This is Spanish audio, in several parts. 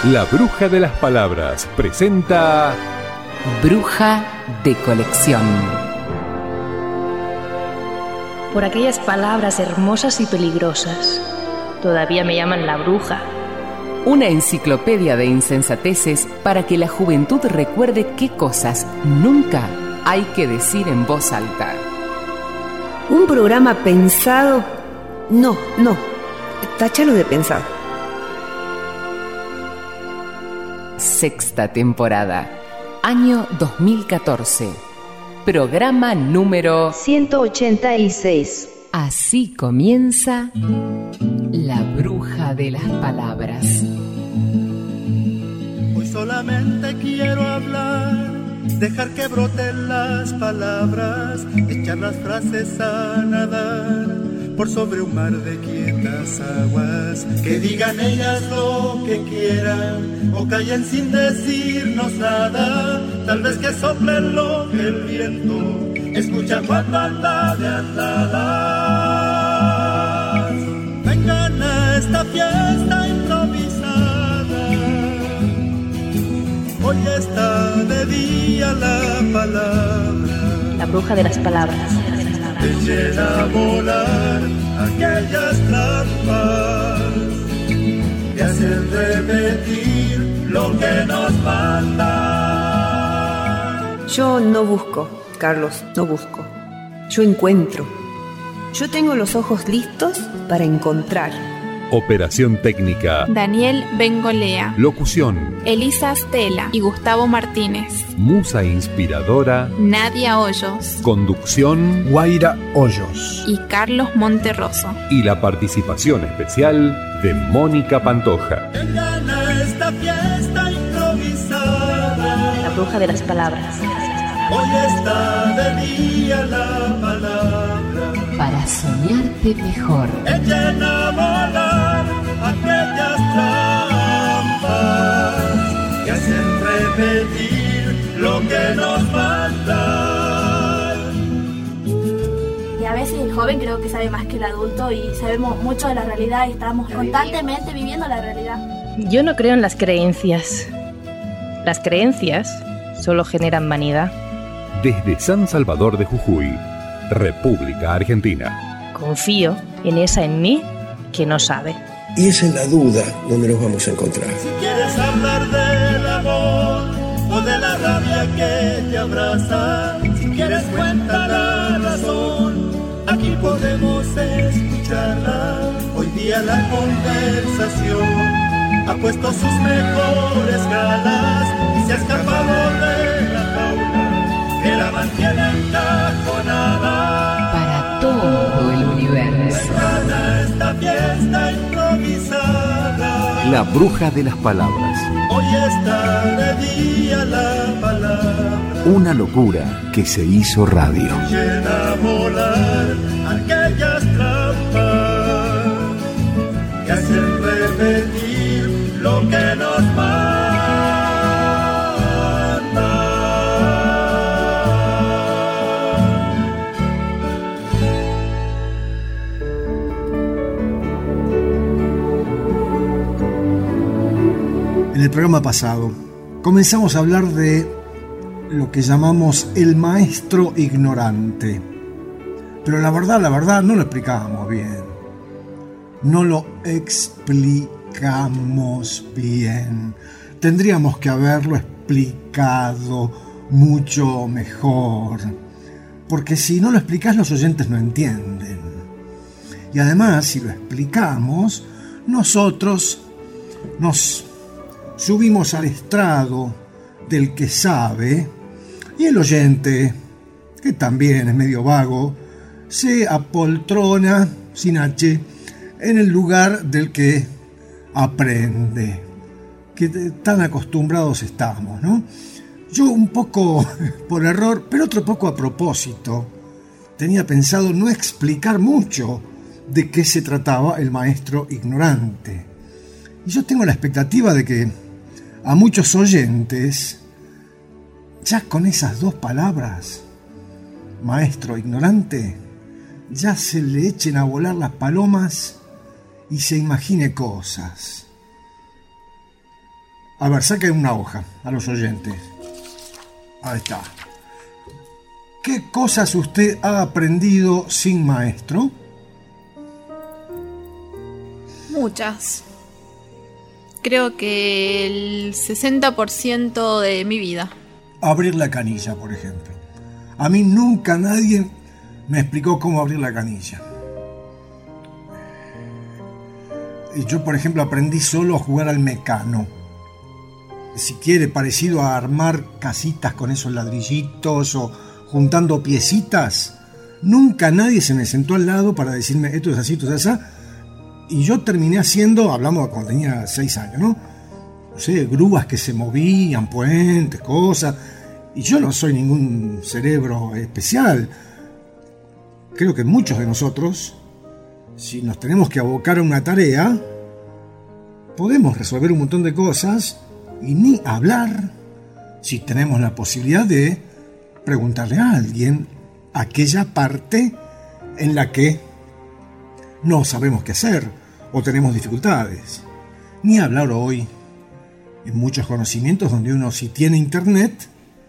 La Bruja de las Palabras presenta Bruja de Colección. Por aquellas palabras hermosas y peligrosas, todavía me llaman la bruja. Una enciclopedia de insensateces para que la juventud recuerde qué cosas nunca hay que decir en voz alta. Un programa pensado... No, táchalo de pensado. Sexta temporada, año 2014. Programa número 186. Así comienza La Bruja de las Palabras. Hoy solamente quiero hablar, dejar que broten las palabras, echar las frases a nadar por sobre un mar de quietas aguas. Que digan ellas lo que quieran o callen sin decirnos nada. Tal vez que soplen lo que el viento escucha cuando anda de andadas. Vengan a esta fiesta improvisada. Hoy está de día la palabra. La bruja de las palabras. Llena a volar aquellas trampas que hacen repetir lo que nos mandan. Yo no busco, Carlos, no busco. Yo encuentro. Yo tengo los ojos listos para encontrar. Operación técnica Daniel Bengolea, locución Elisa Stella y Gustavo Martínez, musa inspiradora Nadia Hoyos, conducción Guaira Hoyos y Carlos Monterroso. y la participación especial de Mónica Pantoja. Vengan a esta fiesta improvisada. La bruja de las palabras. Hoy está de día la palabra. Para soñarte mejor. Echen a volar aquellas trampas que hacen repetir lo que nos mandan. Y a veces el joven creo que sabe más que el adulto y sabemos mucho de la realidad y estamos constantemente viviendo la realidad. Yo no creo en las creencias. Las creencias solo generan vanidad. Desde San Salvador de Jujuy, República Argentina. Confío en esa en mí que no sabe. Y es en la duda donde nos vamos a encontrar. Si quieres hablar del amor o de la rabia que te abraza, si quieres cuenta la razón, aquí podemos escucharla. Hoy día la conversación ha puesto sus mejores galas y se ha escapado de la jaula que la mantiene encajonada. Para todo el universo. Gana esta fiesta improvisada. La Bruja de las Palabras. Hoy está de día la palabra. Una locura que se hizo radio. Llena a volar aquellas trampas que hacen repetir lo que nos manda. En el programa pasado comenzamos a hablar de lo que llamamos el maestro ignorante. Pero la verdad no lo explicábamos bien. No lo explicamos bien. Tendríamos que haberlo explicado mucho mejor. Porque si no lo explicás, los oyentes no entienden. Y además, si lo explicamos, nosotros nos subimos al estrado del que sabe y el oyente, que también es medio vago, se apoltrona, sin H, en el lugar del que aprende, que tan acostumbrados estamos, ¿no? Yo un poco por error, pero otro poco a propósito, tenía pensado no explicar mucho de qué se trataba el maestro ignorante. Y yo tengo la expectativa de que a muchos oyentes, ya con esas dos palabras, maestro ignorante, ya se le echen a volar las palomas y se imagine cosas. A ver, saquen una hoja a los oyentes. Ahí está. ¿Qué cosas usted ha aprendido sin maestro? Muchas. Creo que el 60% de mi vida. Abrir la canilla, por ejemplo. A mí nunca nadie me explicó cómo abrir la canilla. Yo, por ejemplo, aprendí solo a jugar al mecano. Si quiere, parecido a armar casitas con esos ladrillitos o juntando piecitas. Nunca nadie se me sentó al lado para decirme esto es así, esto es así. Y yo terminé haciendo, hablamos cuando tenía 6 años, ¿no? No sé, grúas que se movían, puentes, cosas. Y yo no soy ningún cerebro especial. Creo que muchos de nosotros, si nos tenemos que abocar a una tarea, podemos resolver un montón de cosas y ni hablar si tenemos la posibilidad de preguntarle a alguien aquella parte en la que no sabemos qué hacer o tenemos dificultades. Ni hablar hoy en muchos conocimientos donde uno, si tiene internet,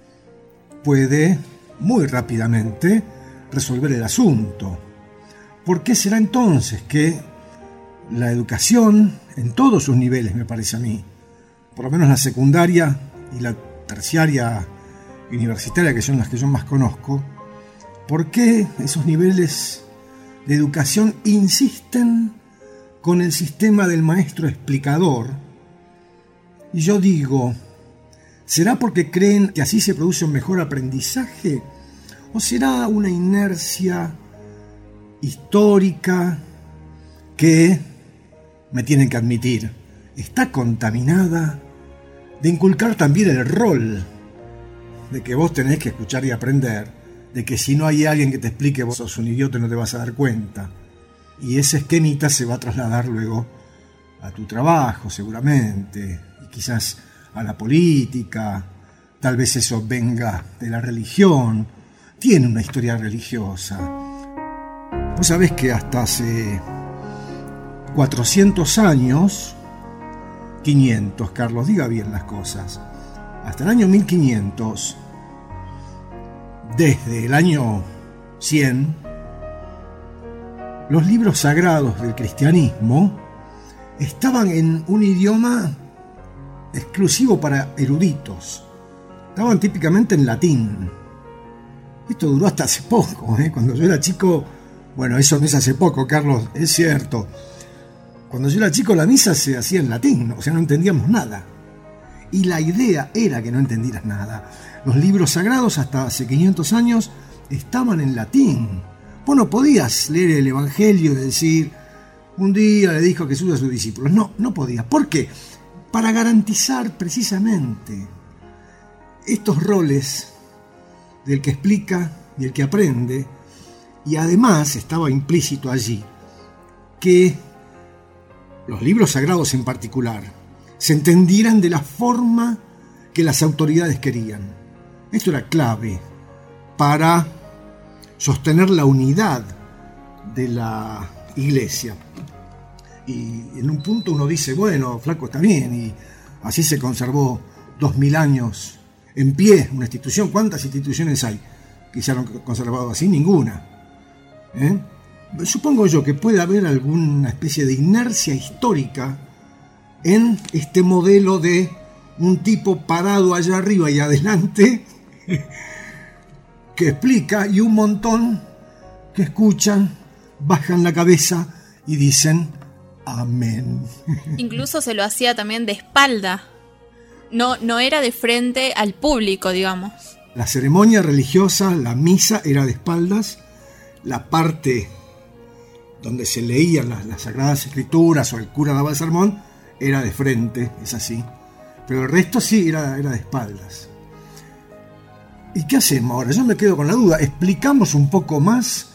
puede muy rápidamente resolver el asunto. ¿Por qué será entonces que la educación en todos sus niveles, me parece a mí, por lo menos la secundaria y la terciaria universitaria, que son las que yo más conozco, por qué esos niveles de educación insisten con el sistema del maestro explicador? Y yo digo, ¿será porque creen que así se produce un mejor aprendizaje? ¿O será una inercia histórica que, me tienen que admitir, está contaminada de inculcar también el rol de que vos tenés que escuchar y aprender, de que si no hay alguien que te explique, vos sos un idiota y no te vas a dar cuenta? Y ese esquemita se va a trasladar luego a tu trabajo, seguramente, y quizás a la política, tal vez eso venga de la religión, tiene una historia religiosa. Vos sabés que hasta hace 400 años, 500, Carlos, diga bien las cosas, hasta el año 1500, desde el año 100, los libros sagrados del cristianismo estaban en un idioma exclusivo para eruditos. Estaban típicamente en latín. Esto duró hasta hace poco, ¿eh? Cuando yo era chico, bueno, eso no es hace poco, Carlos, es cierto. Cuando yo era chico la misa se hacía en latín, o sea, no entendíamos nada. Y la idea era que no entendieras nada. Los libros sagrados hasta hace 500 años estaban en latín. Vos no podías leer el Evangelio y decir, un día le dijo Jesús a sus discípulos. No podías. ¿Por qué? Para garantizar precisamente estos roles del que explica y el que aprende, y además estaba implícito allí que los libros sagrados en particular se entendieran de la forma que las autoridades querían. Esto era clave para sostener la unidad de la iglesia. Y en un punto uno dice, bueno, flaco, está bien, y así se conservó 2000 años en pie una institución. ¿Cuántas instituciones hay que se han conservado así? Ninguna. Supongo yo que puede haber alguna especie de inercia histórica en este modelo de un tipo parado allá arriba y adelante que explica, y un montón que escuchan, bajan la cabeza y dicen amén. Incluso se lo hacía también de espalda. No era de frente al público, digamos. La ceremonia religiosa, la misa, era de espaldas. La parte donde se leían las Sagradas Escrituras o el cura daba el sermón era de frente, es así. Pero el resto sí era de espaldas. ¿Y qué hacemos ahora? Yo me quedo con la duda. ¿Explicamos un poco más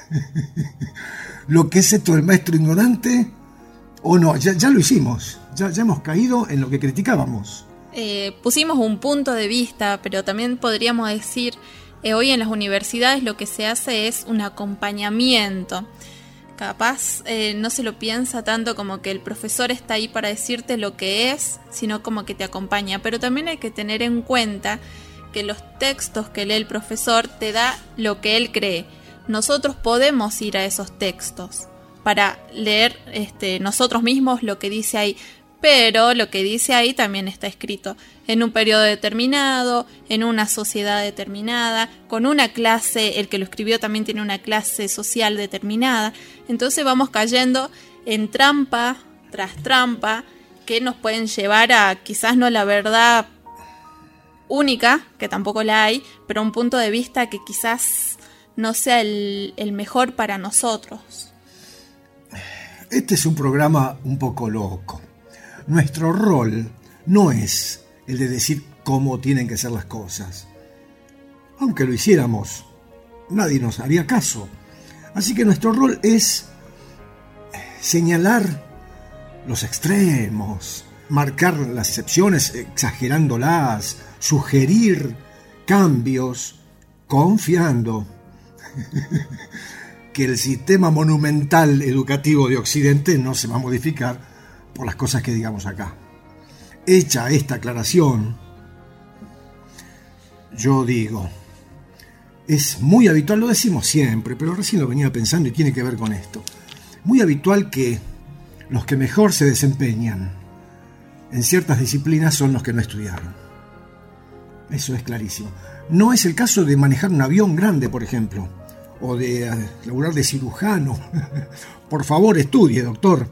lo que es esto del maestro ignorante? ¿O no? Ya lo hicimos. Ya hemos caído en lo que criticábamos. Pusimos un punto de vista, pero también podríamos decir, hoy en las universidades lo que se hace es un acompañamiento. Capaz no se lo piensa tanto como que el profesor está ahí para decirte lo que es, sino como que te acompaña. Pero también hay que tener en cuenta que los textos que lee el profesor te da lo que él cree. Nosotros podemos ir a esos textos para leer nosotros mismos lo que dice ahí, pero lo que dice ahí también está escrito en un periodo determinado, en una sociedad determinada, con una clase, el que lo escribió también tiene una clase social determinada. Entonces vamos cayendo en trampa tras trampa que nos pueden llevar a quizás no la verdad única, que tampoco la hay, pero un punto de vista que quizás no sea el mejor para nosotros. Este es un programa un poco loco. Nuestro rol no es el de decir cómo tienen que ser las cosas. Aunque lo hiciéramos, nadie nos haría caso. Así que nuestro rol es señalar los extremos, marcar las excepciones exagerándolas, sugerir cambios, confiando que el sistema monumental educativo de Occidente no se va a modificar por las cosas que digamos acá. Hecha esta aclaración, yo digo, es muy habitual, lo decimos siempre, pero recién lo venía pensando y tiene que ver con esto, muy habitual que los que mejor se desempeñan en ciertas disciplinas son los que no estudiaron. Eso es clarísimo. No es el caso de manejar un avión grande, por ejemplo, o de laburar de cirujano. Por favor, estudie, doctor.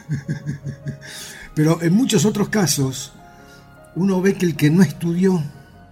Pero en muchos otros casos uno ve que el que no estudió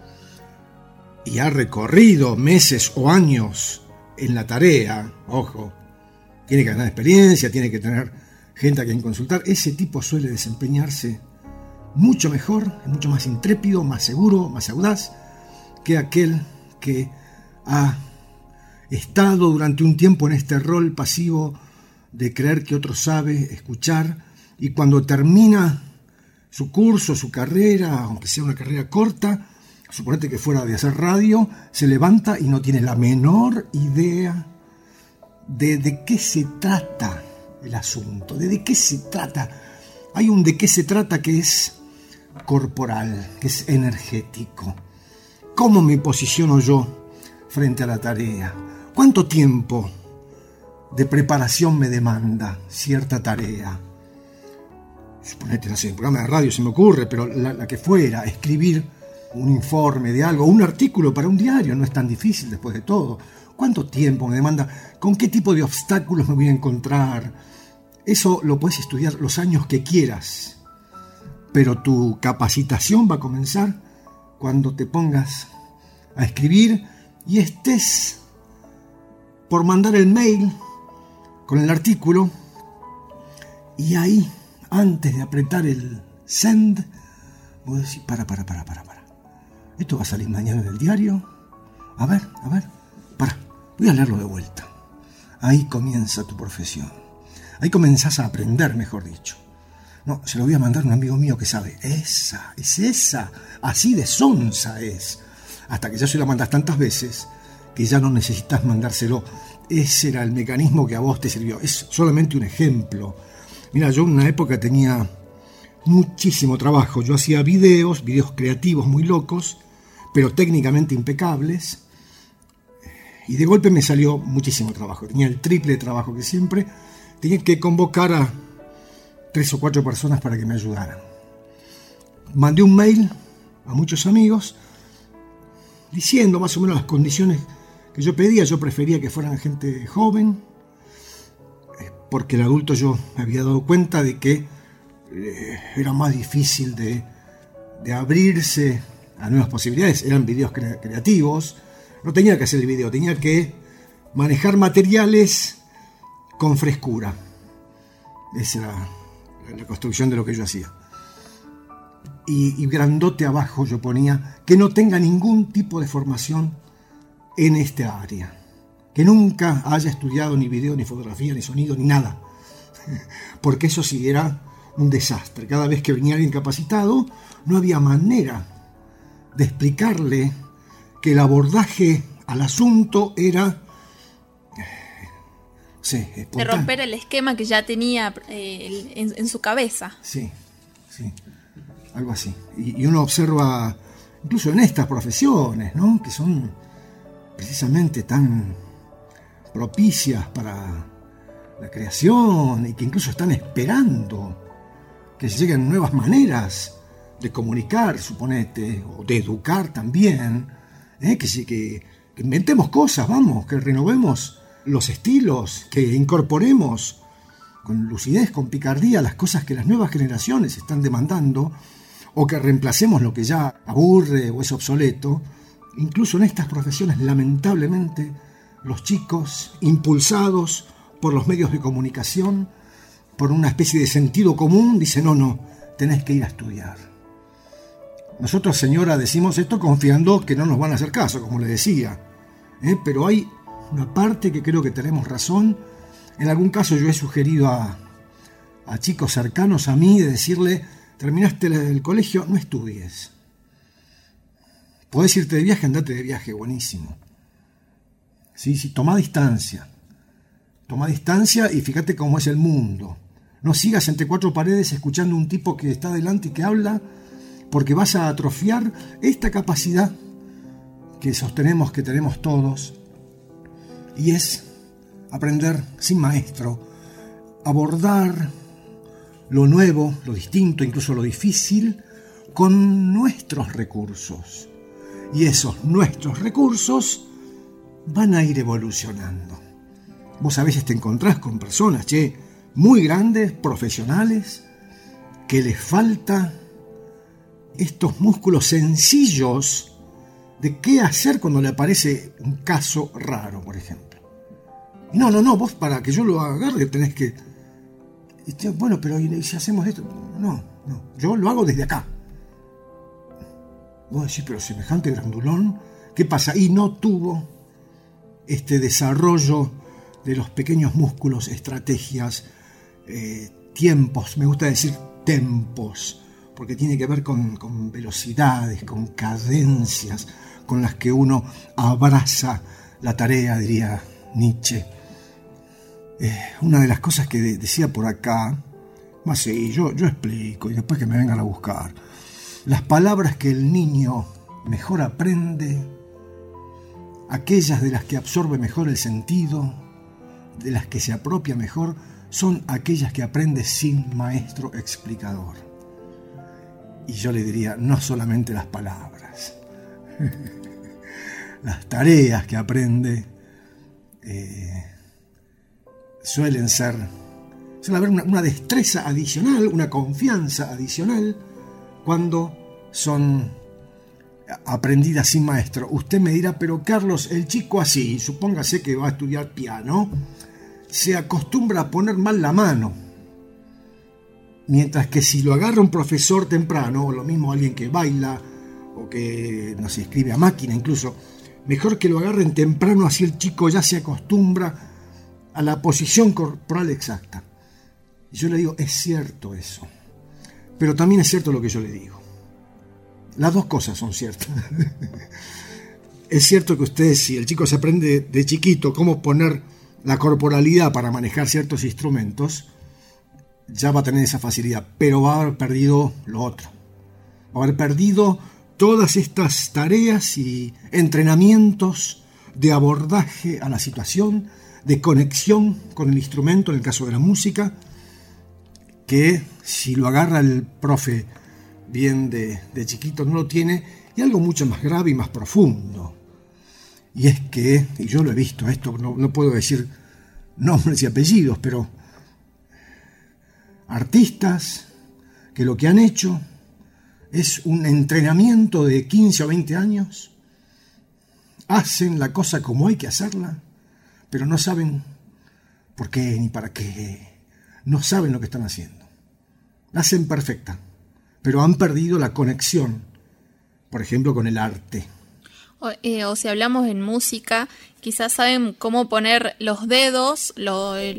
y ha recorrido meses o años en la tarea, ojo, tiene que ganar experiencia, tiene que tener gente a quien consultar, ese tipo suele desempeñarse mucho mejor, mucho más intrépido, más seguro, más audaz que aquel que ha estado durante un tiempo en este rol pasivo de creer que otro sabe escuchar, y cuando termina su curso, su carrera, aunque sea una carrera corta, suponete que fuera de hacer radio, se levanta y no tiene la menor idea de qué se trata el asunto, de qué se trata. Hay un de qué se trata que es corporal, que es energético. ¿Cómo me posiciono yo frente a la tarea? ¿Cuánto tiempo de preparación me demanda cierta tarea? Suponete, no sé, un programa de radio se me ocurre, pero la que fuera, escribir un informe de algo, un artículo para un diario, no es tan difícil después de todo. ¿Cuánto tiempo me demanda? ¿Con qué tipo de obstáculos me voy a encontrar? Eso lo puedes estudiar los años que quieras, pero tu capacitación va a comenzar cuando te pongas a escribir y estés por mandar el mail con el artículo, y ahí, antes de apretar el send, voy a decir, para. ¿Esto va a salir mañana en el diario? A ver, voy a leerlo de vuelta. Ahí comienza tu profesión. Ahí comenzás a aprender, mejor dicho. No, se lo voy a mandar a un amigo mío que sabe. Es esa, así de sonsa es. Hasta que ya se lo mandas tantas veces que ya no necesitas mandárselo. Ese era el mecanismo que a vos te sirvió. Es solamente un ejemplo. Mira, yo en una época tenía muchísimo trabajo. Yo hacía videos creativos muy locos, pero técnicamente impecables. Y de golpe me salió muchísimo trabajo. Tenía el triple de trabajo que siempre. Tenía que convocar a 3 o 4 personas para que me ayudaran. Mandé un mail a muchos amigos diciendo más o menos las condiciones que yo pedía. Yo prefería que fueran gente joven, porque el adulto yo me había dado cuenta de que era más difícil de abrirse a nuevas posibilidades. Eran videos creativos. No tenía que hacer el video, tenía que manejar materiales con frescura. Esa era la construcción de lo que yo hacía. Y grandote abajo yo ponía que no tenga ningún tipo de formación en esta área, que nunca haya estudiado ni video, ni fotografía, ni sonido, ni nada, porque eso sí era un desastre. Cada vez que venía alguien capacitado, no había manera de explicarle que el abordaje al asunto era Sí, de romper el esquema que ya tenía en su cabeza. Sí, algo así. Y uno observa, incluso en estas profesiones, ¿no?, que son precisamente tan propicias para la creación y que incluso están esperando que lleguen nuevas maneras de comunicar, suponete, o de educar también, que inventemos cosas, vamos, que renovemos los estilos, que incorporemos con lucidez, con picardía, las cosas que las nuevas generaciones están demandando, o que reemplacemos lo que ya aburre o es obsoleto. Incluso en estas profesiones, lamentablemente, los chicos, impulsados por los medios de comunicación, por una especie de sentido común, dicen, no, tenés que ir a estudiar. Nosotros, señora, decimos esto confiando que no nos van a hacer caso, como le decía, pero hay una parte que creo que tenemos razón. En algún caso yo he sugerido a chicos cercanos a mí de decirle, terminaste el colegio, no estudies. Podés irte de viaje, andate de viaje, buenísimo. Sí, toma distancia y fíjate cómo es el mundo. No sigas entre cuatro paredes escuchando un tipo que está delante y que habla, porque vas a atrofiar esta capacidad que sostenemos que tenemos todos, y es aprender sin maestro, abordar lo nuevo, lo distinto, incluso lo difícil, con nuestros recursos. Y esos nuestros recursos van a ir evolucionando. Vos a veces te encontrás con personas, muy grandes, profesionales, que les falta estos músculos sencillos de qué hacer cuando le aparece un caso raro, por ejemplo. Y no, vos para que yo lo agarre tenés que... Bueno, pero ¿y si hacemos esto? No, yo lo hago desde acá. Vos decís, pero semejante grandulón, ¿qué pasa? Y no tuvo este desarrollo de los pequeños músculos, estrategias, tiempos, me gusta decir tempos, porque tiene que ver con velocidades, con cadencias con las que uno abraza la tarea, diría Nietzsche. Una de las cosas que decía por acá, más sí, yo explico y después que me vengan a buscar. Las palabras que el niño mejor aprende, aquellas de las que absorbe mejor el sentido, de las que se apropia mejor, son aquellas que aprende sin maestro explicador. Y yo le diría, no solamente las palabras, las tareas que aprende suele haber una destreza adicional, una confianza adicional cuando son aprendidas sin maestro. Usted me dirá, pero Carlos, el chico así, supóngase que va a estudiar piano, se acostumbra a poner mal la mano, mientras que si lo agarra un profesor temprano, o lo mismo alguien que baila o que no se escribe a máquina incluso, mejor que lo agarren temprano, así el chico ya se acostumbra a la posición corporal exacta. Y yo le digo, es cierto eso, pero también es cierto lo que yo le digo. Las dos cosas son ciertas. Es cierto que usted, si el chico se aprende de chiquito cómo poner la corporalidad para manejar ciertos instrumentos, ya va a tener esa facilidad, pero va a haber perdido lo otro. Va a haber perdido todas estas tareas y entrenamientos de abordaje a la situación, de conexión con el instrumento, en el caso de la música, que si lo agarra el profe bien de chiquito no lo tiene, y algo mucho más grave y más profundo. Y es que, y yo lo he visto, esto no puedo decir nombres y apellidos, pero artistas que lo que han hecho es un entrenamiento de 15 o 20 años, hacen la cosa como hay que hacerla, pero no saben por qué ni para qué, no saben lo que están haciendo. La hacen perfecta, pero han perdido la conexión, por ejemplo, con el arte. O si hablamos en música, quizás saben cómo poner los dedos,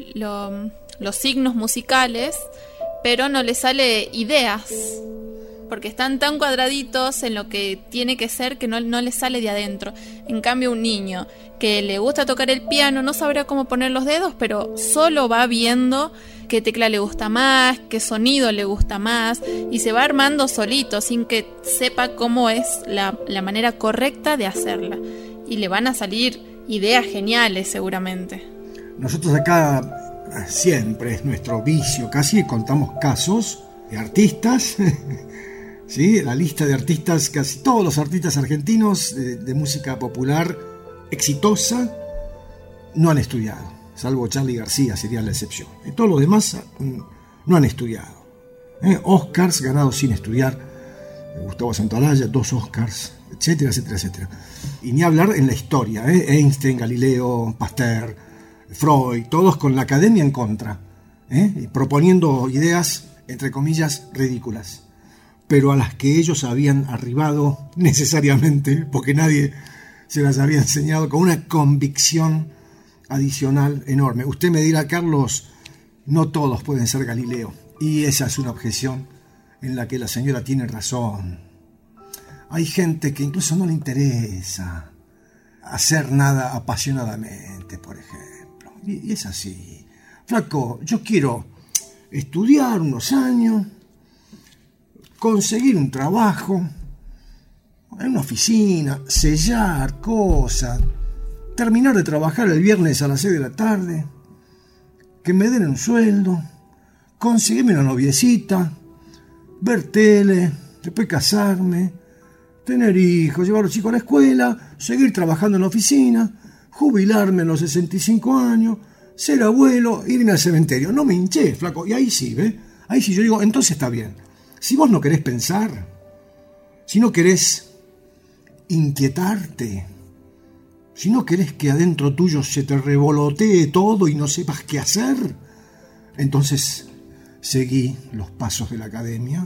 los signos musicales, pero no les sale ideas. porque están tan cuadraditos en lo que tiene que ser que no les sale de adentro. En cambio, un niño que le gusta tocar el piano no sabrá cómo poner los dedos, pero solo va viendo qué tecla le gusta más, qué sonido le gusta más, y se va armando solito sin que sepa cómo es la manera correcta de hacerla. Y le van a salir ideas geniales seguramente. Nosotros acá siempre es nuestro vicio, casi contamos casos de artistas, ¿sí? La lista de artistas, casi todos los artistas argentinos de música popular exitosa no han estudiado, salvo Charly García sería la excepción. Y todos los demás no han estudiado. Oscars ganados sin estudiar, Gustavo Santaolalla, 2 Oscars, etcétera, etcétera, etcétera. Y ni hablar en la historia, Einstein, Galileo, Pasteur, Freud, todos con la academia en contra, proponiendo ideas, entre comillas, ridículas, pero a las que ellos habían arribado necesariamente, porque nadie se las había enseñado, con una convicción adicional enorme. Usted me dirá, Carlos, no todos pueden ser Galileo, y esa es una objeción en la que la señora tiene razón. Hay gente que incluso no le interesa hacer nada apasionadamente, por ejemplo. Y es así. Flaco, yo quiero estudiar unos años, conseguir un trabajo en una oficina, sellar cosas, terminar de trabajar el viernes a las 6 de la tarde, que me den un sueldo, conseguirme una noviecita, ver tele, después casarme, tener hijos, llevar a los chicos a la escuela, seguir trabajando en la oficina, jubilarme a los 65 años, ser abuelo, irme al cementerio. No me hinché, flaco. Y ahí sí, ¿ve? Ahí sí yo digo, entonces está bien. Si vos no querés pensar, si no querés inquietarte, si no querés que adentro tuyo se te revolotee todo y no sepas qué hacer, entonces seguí los pasos de la academia.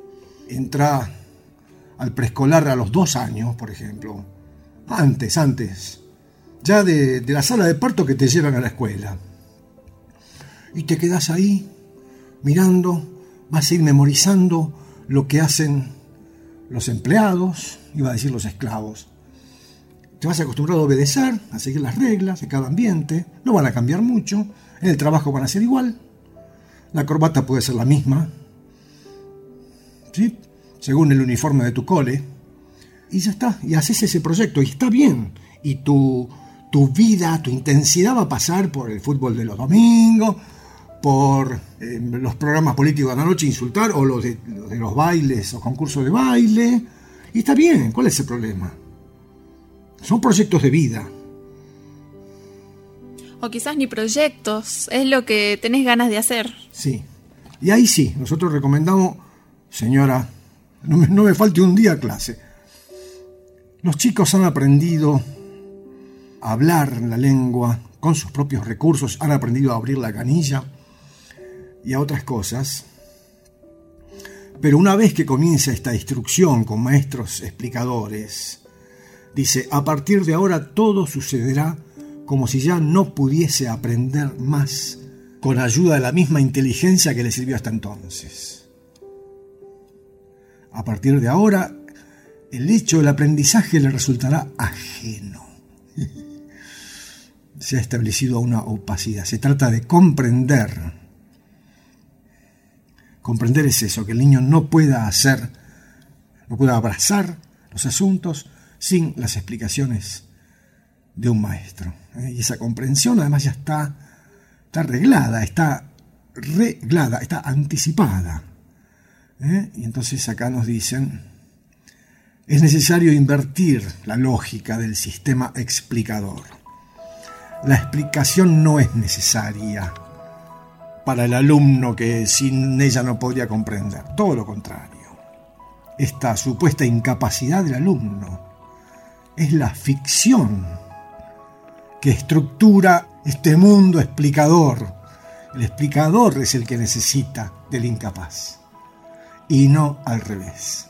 Entrá al preescolar a los 2 años, por ejemplo. Antes. Ya de la sala de parto que te llevan a la escuela. Y te quedás ahí, mirando, vas a ir memorizando lo que hacen los empleados, iba a decir los esclavos. Te vas acostumbrado a obedecer, a seguir las reglas de cada ambiente, no van a cambiar mucho, en el trabajo van a ser igual, la corbata puede ser la misma, ¿sí? Según el uniforme de tu cole, y ya está, y haces ese proyecto, y está bien, y tu vida, tu intensidad va a pasar por el fútbol de los domingos, por los programas políticos de la noche, insultar, o los de los bailes o concursos de baile, y está bien, ¿cuál es el problema? Son proyectos de vida. O quizás ni proyectos, es lo que tenés ganas de hacer. Sí, y ahí sí, nosotros recomendamos, señora, no me falte un día a clase. Los chicos han aprendido a hablar la lengua con sus propios recursos, han aprendido a abrir la canilla y a otras cosas. Pero una vez que comienza esta instrucción con maestros explicadores, dice, a partir de ahora todo sucederá como si ya no pudiese aprender más con ayuda de la misma inteligencia que le sirvió hasta entonces. A partir de ahora, el hecho del aprendizaje le resultará ajeno. Se ha establecido una opacidad. Se trata de comprender. Comprender es eso, que el niño no pueda abrazar los asuntos sin las explicaciones de un maestro. Y esa comprensión además ya está arreglada, está anticipada. Y entonces acá nos dicen, es necesario invertir la lógica del sistema explicador. La explicación no es necesaria para el alumno que sin ella no podría comprender. Todo lo contrario. Esta supuesta incapacidad del alumno es la ficción que estructura este mundo explicador. El explicador es el que necesita del incapaz y no al revés.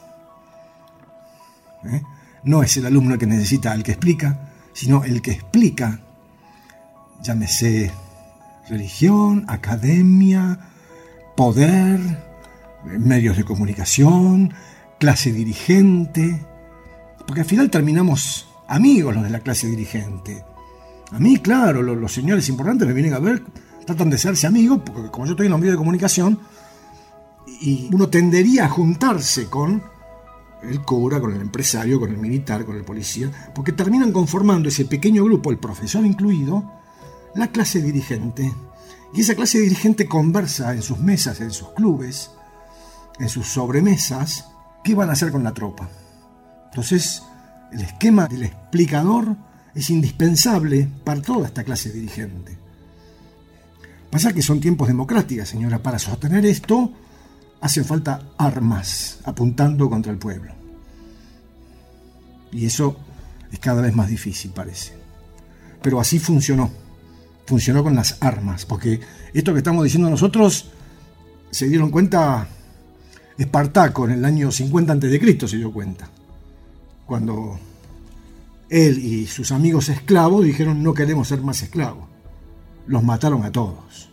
No es el alumno el que necesita al que explica, sino el que explica, llámese religión, academia, poder, medios de comunicación, clase dirigente, porque al final terminamos amigos los de la clase dirigente. A mí, claro, los señores importantes me vienen a ver, tratan de hacerse amigos, porque como yo estoy en los medios de comunicación, y uno tendería a juntarse con el cura, con el empresario, con el militar, con el policía, porque terminan conformando ese pequeño grupo, el profesor incluido, la clase dirigente. Y esa clase dirigente conversa en sus mesas, en sus clubes, en sus sobremesas, qué van a hacer con la tropa. Entonces, el esquema del explicador es indispensable para toda esta clase dirigente. Pasa que son tiempos democráticos, señora. Para sostener esto hacen falta armas apuntando contra el pueblo. Y eso es cada vez más difícil, parece. Pero así funcionó. Funcionó con las armas, porque esto que estamos diciendo nosotros se dieron cuenta Espartaco en el año 50 a.C. se dio cuenta, cuando él y sus amigos esclavos dijeron no queremos ser más esclavos. Los mataron a todos.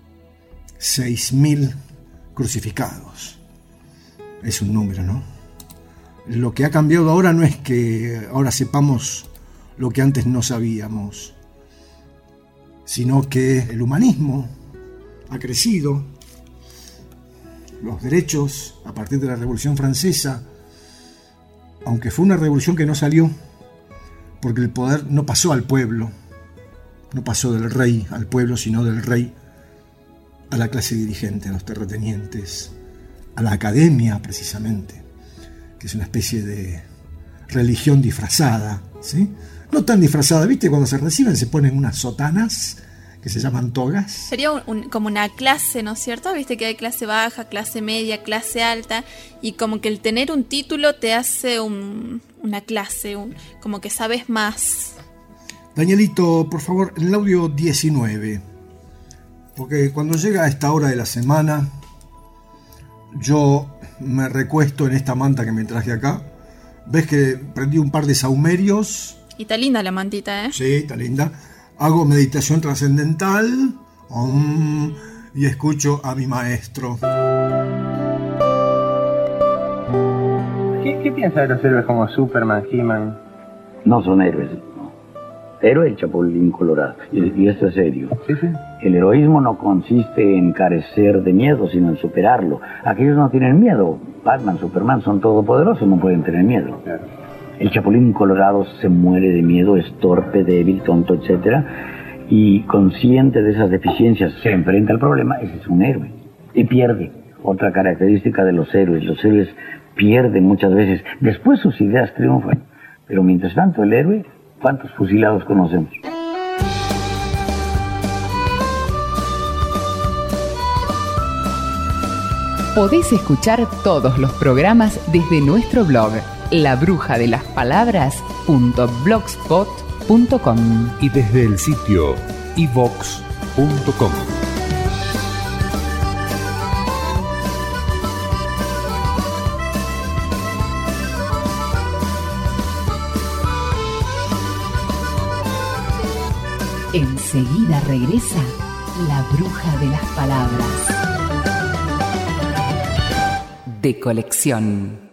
6.000 crucificados. Es un número, ¿no? Lo que ha cambiado ahora no es que ahora sepamos lo que antes no sabíamos, sino que el humanismo ha crecido, los derechos a partir de la Revolución Francesa, aunque fue una revolución que no salió, porque el poder no pasó al pueblo, no pasó del rey al pueblo, sino del rey a la clase dirigente, a los terratenientes, a la academia precisamente, que es una especie de religión disfrazada, ¿sí? No tan disfrazada, ¿viste? Cuando se reciben se ponen unas sotanas que se llaman togas. Sería como una clase, ¿no es cierto? Viste que hay clase baja, clase media, clase alta, y como que el tener un título te hace una clase, como que sabes más. Danielito, por favor, el audio 19, porque cuando llega a esta hora de la semana, yo me recuesto en esta manta que me traje acá. ¿Ves que prendí un par de saumerios? Y está linda la mantita, ¿eh? Sí, está linda. Hago meditación trascendental y escucho a mi maestro. ¿Qué piensa de los héroes como Superman, He-Man? No son héroes. Héroe el Chapulín Colorado. Y esto es serio. Sí, sí. El heroísmo no consiste en carecer de miedo, sino en superarlo. Aquellos no tienen miedo. Batman, Superman son todopoderosos, no pueden tener miedo. Claro. El Chapulín Colorado se muere de miedo, es torpe, débil, tonto, etc. Y consciente de esas deficiencias, se enfrenta al problema. Ese es un héroe. Y pierde. Otra característica de los héroes. Los héroes pierden muchas veces. Después sus ideas triunfan. Pero mientras tanto el héroe, ¿cuántos fusilados conocemos? Podés escuchar todos los programas desde nuestro blog labrujadelaspalabras.blogspot.com y desde el sitio iVox.com. Enseguida regresa La Bruja de las Palabras. De colección.